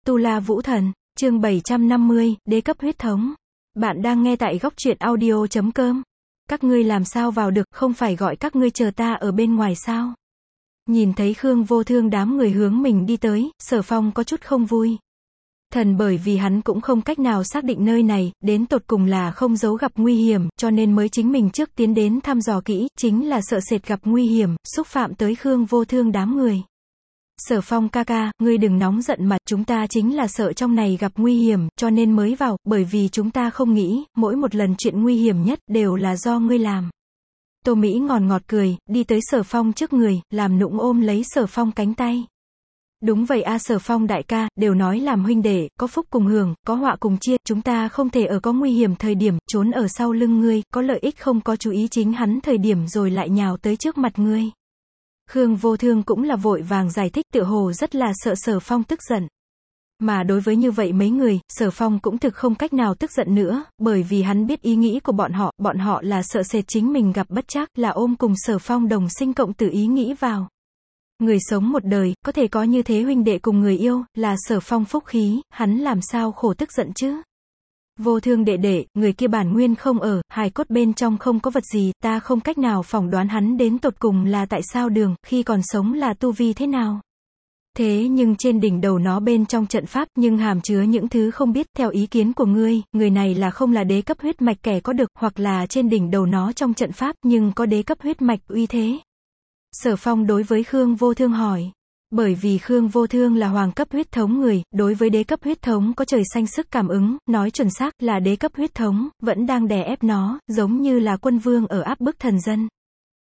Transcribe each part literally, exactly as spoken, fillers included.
Tu La Vũ Thần, chương bảy trăm năm mươi, đế cấp huyết thống. Bạn đang nghe tại góc truyện audio chấm com. Các ngươi làm sao vào được, không phải gọi các ngươi chờ ta ở bên ngoài sao? Nhìn thấy Khương Vô Thương đám người hướng mình đi tới, Sở Phong có chút không vui. Thần bởi vì hắn cũng không cách nào xác định nơi này, đến tột cùng là không giấu gặp nguy hiểm, cho nên mới chính mình trước tiến đến thăm dò kỹ, chính là sợ sệt gặp nguy hiểm, xúc phạm tới Khương Vô Thương đám người. Sở Phong ca ca, ngươi đừng nóng giận mà, chúng ta chính là sợ trong này gặp nguy hiểm, cho nên mới vào, bởi vì chúng ta không nghĩ, mỗi một lần chuyện nguy hiểm nhất đều là do ngươi làm. Tô Mỹ ngọt ngọt cười, đi tới Sở Phong trước người, làm nũng ôm lấy Sở Phong cánh tay. Đúng vậy a Sở Phong đại ca, đều nói làm huynh đệ, có phúc cùng hưởng, có họa cùng chia, chúng ta không thể ở có nguy hiểm thời điểm, trốn ở sau lưng ngươi, có lợi ích không có chú ý chính hắn thời điểm rồi lại nhào tới trước mặt ngươi. Khương Vô Thương cũng là vội vàng giải thích, tựa hồ rất là sợ Sở Phong tức giận. Mà đối với như vậy mấy người, Sở Phong cũng thực không cách nào tức giận nữa, bởi vì hắn biết ý nghĩ của bọn họ, bọn họ là sợ sệt chính mình gặp bất trắc, là ôm cùng Sở Phong đồng sinh cộng tử ý nghĩ vào. Người sống một đời, có thể có như thế huynh đệ cùng người yêu, là Sở Phong phúc khí, hắn làm sao khổ tức giận chứ? Vô Thương đệ đệ, người kia bản nguyên không ở, hài cốt bên trong không có vật gì, ta không cách nào phỏng đoán hắn đến tột cùng là tại sao đường, khi còn sống là tu vi thế nào. Thế nhưng trên đỉnh đầu nó bên trong trận pháp, nhưng hàm chứa những thứ không biết, theo ý kiến của ngươi, người này là không là đế cấp huyết mạch kẻ có được, hoặc là trên đỉnh đầu nó trong trận pháp, nhưng có đế cấp huyết mạch uy thế. Sở Phong đối với Khương Vô Thương hỏi. Bởi vì Khương Vô Thương là hoàng cấp huyết thống người, đối với đế cấp huyết thống có trời xanh sức cảm ứng, nói chuẩn xác là đế cấp huyết thống, vẫn đang đè ép nó, giống như là quân vương ở áp bức thần dân.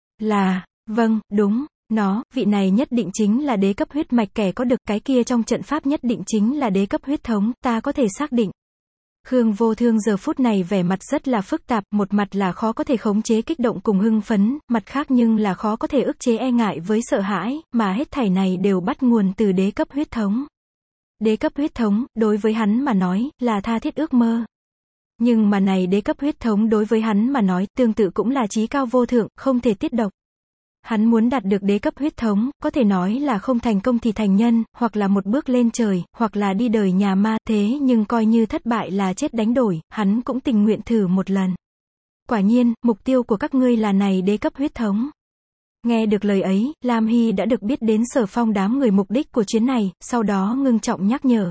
Là, vâng, đúng, nó, vị này nhất định chính là đế cấp huyết mạch kẻ có được, cái kia trong trận pháp nhất định chính là đế cấp huyết thống, ta có thể xác định. Khương Vô Thương giờ phút này vẻ mặt rất là phức tạp, một mặt là khó có thể khống chế kích động cùng hưng phấn, mặt khác nhưng là khó có thể ức chế e ngại với sợ hãi, mà hết thảy này đều bắt nguồn từ đế cấp huyết thống. Đế cấp huyết thống, đối với hắn mà nói, là tha thiết ước mơ. Nhưng mà này đế cấp huyết thống đối với hắn mà nói, tương tự cũng là chí cao vô thượng, không thể tiết độc. Hắn muốn đạt được đế cấp huyết thống, có thể nói là không thành công thì thành nhân, hoặc là một bước lên trời, hoặc là đi đời nhà ma, thế nhưng coi như thất bại là chết đánh đổi, hắn cũng tình nguyện thử một lần. Quả nhiên, mục tiêu của các ngươi là này đế cấp huyết thống. Nghe được lời ấy, Lam Hy đã được biết đến Sở Phong đám người mục đích của chuyến này, sau đó ngưng trọng nhắc nhở.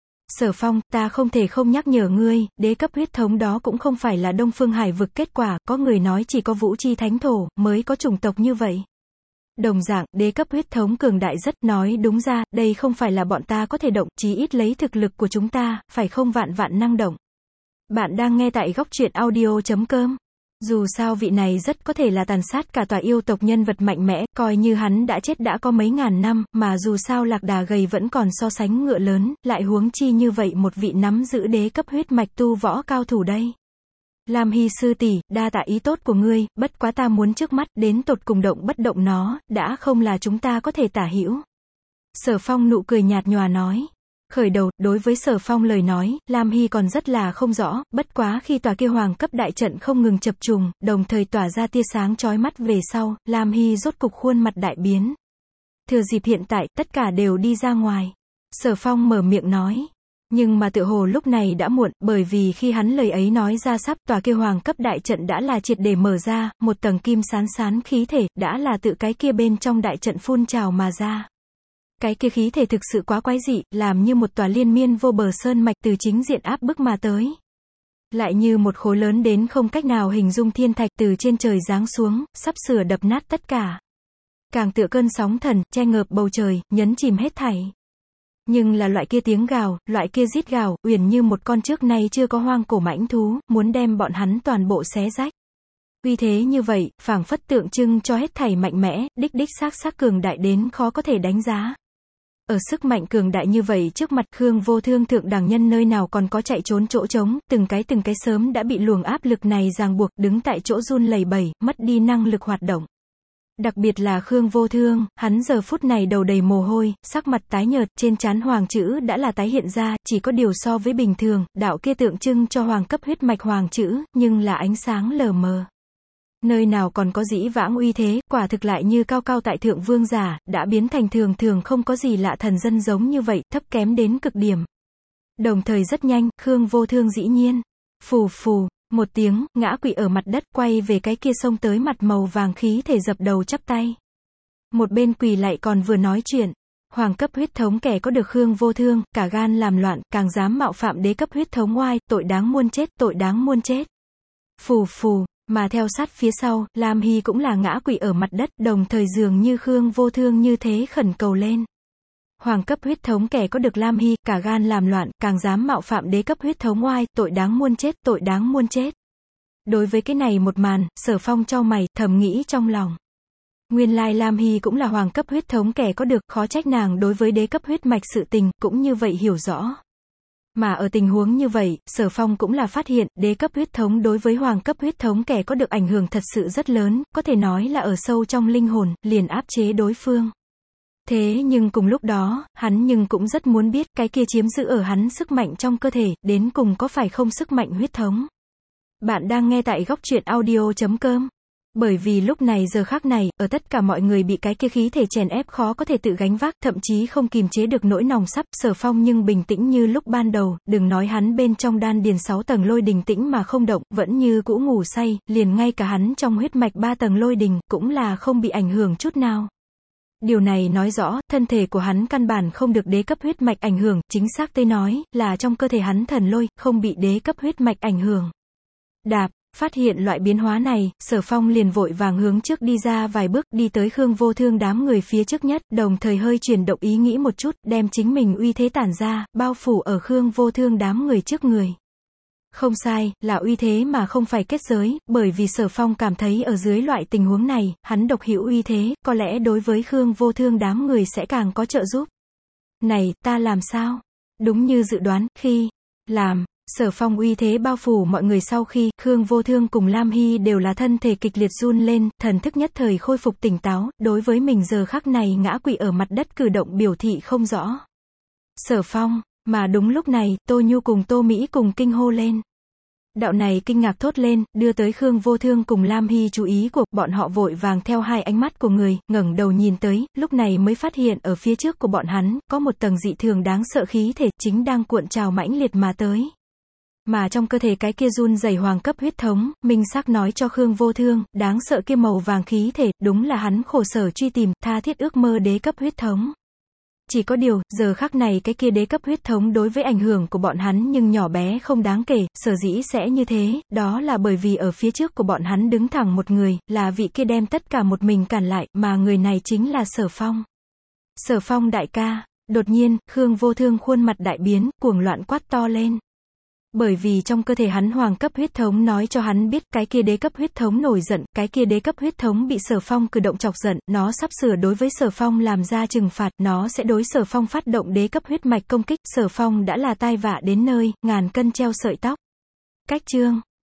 Sở Phong, ta không thể không nhắc nhở ngươi, đế cấp huyết thống đó cũng không phải là Đông Phương Hải vực kết quả, có người nói chỉ có Vũ Chi Thánh Thổ, mới có chủng tộc như vậy. Đồng dạng, đế cấp huyết thống cường đại rất, nói đúng ra, đây không phải là bọn ta có thể động, chí ít lấy thực lực của chúng ta, phải không vạn vạn năng động. Bạn đang nghe tại góc truyện audio chấm com. Dù sao vị này rất có thể là tàn sát cả tòa yêu tộc nhân vật mạnh mẽ, coi như hắn đã chết đã có mấy ngàn năm, mà dù sao lạc đà gầy vẫn còn so sánh ngựa lớn, lại huống chi như vậy một vị nắm giữ đế cấp huyết mạch tu võ cao thủ đây. Lam Hy sư tỷ, đa tạ ý tốt của ngươi, bất quá ta muốn trước mắt, đến tột cùng động bất động nó, đã không là chúng ta có thể tả hữu. Sở Phong nụ cười nhạt nhòa nói. Khởi đầu, đối với Sở Phong lời nói, Lam Hy còn rất là không rõ, bất quá khi tòa kia hoàng cấp đại trận không ngừng chập trùng, đồng thời tỏa ra tia sáng chói mắt về sau, Lam Hy rốt cục khuôn mặt đại biến. Thừa dịp hiện tại, tất cả đều đi ra ngoài. Sở Phong mở miệng nói. Nhưng mà tựa hồ lúc này đã muộn, bởi vì khi hắn lời ấy nói ra sắp, tòa kia hoàng cấp đại trận đã là triệt để mở ra, một tầng kim sán sán khí thể, đã là tự cái kia bên trong đại trận phun trào mà ra. Cái kia khí thể thực sự quá quái dị, làm như một tòa liên miên vô bờ sơn mạch từ chính diện áp bức mà tới. Lại như một khối lớn đến không cách nào hình dung thiên thạch từ trên trời giáng xuống, sắp sửa đập nát tất cả. Càng tựa cơn sóng thần, che ngợp bầu trời, nhấn chìm hết thảy. Nhưng là loại kia tiếng gào, loại kia rít gào, uyển như một con trước nay chưa có hoang cổ mãnh thú, muốn đem bọn hắn toàn bộ xé rách. Uy thế như vậy, phảng phất tượng trưng cho hết thảy mạnh mẽ, đích đích xác xác cường đại đến khó có thể đánh giá. Ở sức mạnh cường đại như vậy trước mặt Khương Vô Thương thượng đẳng nhân nơi nào còn có chạy trốn chỗ trống, từng cái từng cái sớm đã bị luồng áp lực này ràng buộc, đứng tại chỗ run lẩy bẩy, mất đi năng lực hoạt động. Đặc biệt là Khương Vô Thương, hắn giờ phút này đầu đầy mồ hôi, sắc mặt tái nhợt, trên trán hoàng chữ đã là tái hiện ra, chỉ có điều so với bình thường, đạo kia tượng trưng cho hoàng cấp huyết mạch hoàng chữ, nhưng là ánh sáng lờ mờ. Nơi nào còn có dĩ vãng uy thế, quả thực lại như cao cao tại thượng vương giả, đã biến thành thường thường không có gì lạ thần dân giống như vậy, thấp kém đến cực điểm. Đồng thời rất nhanh, Khương Vô Thương dĩ nhiên, phù phù, một tiếng, ngã quỵ ở mặt đất, quay về cái kia xông tới mặt màu vàng khí thể dập đầu chắp tay. Một bên quỳ lại còn vừa nói chuyện. Hoàng cấp huyết thống kẻ có được Khương Vô Thương, cả gan làm loạn, càng dám mạo phạm đế cấp huyết thống oai, tội đáng muôn chết, tội đáng muôn chết. Phù phù, mà theo sát phía sau, Lam Hy cũng là ngã quỵ ở mặt đất, đồng thời dường như Khương Vô Thương như thế khẩn cầu lên. Hoàng cấp huyết thống kẻ có được Lam Hy, cả gan làm loạn, càng dám mạo phạm đế cấp huyết thống oai, tội đáng muôn chết, tội đáng muôn chết. Đối với cái này một màn, Sở Phong chau mày, thầm nghĩ trong lòng. Nguyên lai Lam Hy cũng là hoàng cấp huyết thống kẻ có được, khó trách nàng đối với đế cấp huyết mạch sự tình, cũng như vậy hiểu rõ. Mà ở tình huống như vậy, Sở Phong cũng là phát hiện, đế cấp huyết thống đối với hoàng cấp huyết thống kẻ có được ảnh hưởng thật sự rất lớn, có thể nói là ở sâu trong linh hồn, liền áp chế đối phương. Thế nhưng cùng lúc đó, hắn nhưng cũng rất muốn biết, cái kia chiếm giữ ở hắn sức mạnh trong cơ thể, đến cùng có phải không sức mạnh huyết thống. Bạn đang nghe tại góc truyện audio chấm com. Bởi vì lúc này giờ khắc này, ở tất cả mọi người bị cái kia khí thể chèn ép khó có thể tự gánh vác, thậm chí không kìm chế được nỗi nòng sắp, Sở Phong nhưng bình tĩnh như lúc ban đầu, đừng nói hắn bên trong đan điền sáu tầng lôi đình tĩnh mà không động, vẫn như cũ ngủ say, liền ngay cả hắn trong huyết mạch ba tầng lôi đình, cũng là không bị ảnh hưởng chút nào. Điều này nói rõ, thân thể của hắn căn bản không được đế cấp huyết mạch ảnh hưởng, chính xác tới nói, là trong cơ thể hắn thần lôi, không bị đế cấp huyết mạch ảnh hưởng. Đạp. Phát hiện loại biến hóa này, Sở Phong liền vội vàng hướng trước đi ra vài bước, đi tới Khương Vô Thương đám người phía trước nhất, đồng thời hơi chuyển động ý nghĩ một chút, đem chính mình uy thế tản ra, bao phủ ở Khương Vô Thương đám người trước người. Không sai, là uy thế mà không phải kết giới, bởi vì Sở Phong cảm thấy ở dưới loại tình huống này, hắn độc hữu uy thế, có lẽ đối với Khương Vô Thương đám người sẽ càng có trợ giúp. Này, ta làm sao? Đúng như dự đoán, khi làm Sở Phong uy thế bao phủ mọi người sau khi, Khương Vô Thương cùng Lam Hy đều là thân thể kịch liệt run lên, thần thức nhất thời khôi phục tỉnh táo, đối với mình giờ khắc này ngã quỵ ở mặt đất cử động biểu thị không rõ. Sở Phong, mà đúng lúc này, Tô Nhu cùng Tô Mỹ cùng kinh hô lên. Đạo này kinh ngạc thốt lên, đưa tới Khương Vô Thương cùng Lam Hy chú ý của bọn họ vội vàng theo hai ánh mắt của người, ngẩng đầu nhìn tới, lúc này mới phát hiện ở phía trước của bọn hắn, có một tầng dị thường đáng sợ khí thể, chính đang cuộn trào mãnh liệt mà tới. Mà trong cơ thể cái kia run rẩy hoàng cấp huyết thống, minh xác nói cho Khương Vô Thương, đáng sợ kia màu vàng khí thể, đúng là hắn khổ sở truy tìm, tha thiết ước mơ đế cấp huyết thống. Chỉ có điều, giờ khắc này cái kia đế cấp huyết thống đối với ảnh hưởng của bọn hắn nhưng nhỏ bé không đáng kể, sở dĩ sẽ như thế, đó là bởi vì ở phía trước của bọn hắn đứng thẳng một người, là vị kia đem tất cả một mình cản lại, mà người này chính là Sở Phong. Sở Phong đại ca, đột nhiên, Khương Vô Thương khuôn mặt đại biến, cuồng loạn quát to lên. Bởi vì trong cơ thể hắn hoàng cấp huyết thống nói cho hắn biết, cái kia đế cấp huyết thống nổi giận, cái kia đế cấp huyết thống bị Sở Phong cử động chọc giận, nó sắp sửa đối với Sở Phong làm ra trừng phạt, nó sẽ đối Sở Phong phát động đế cấp huyết mạch công kích, Sở Phong đã là tai vạ đến nơi, ngàn cân treo sợi tóc. Cách chương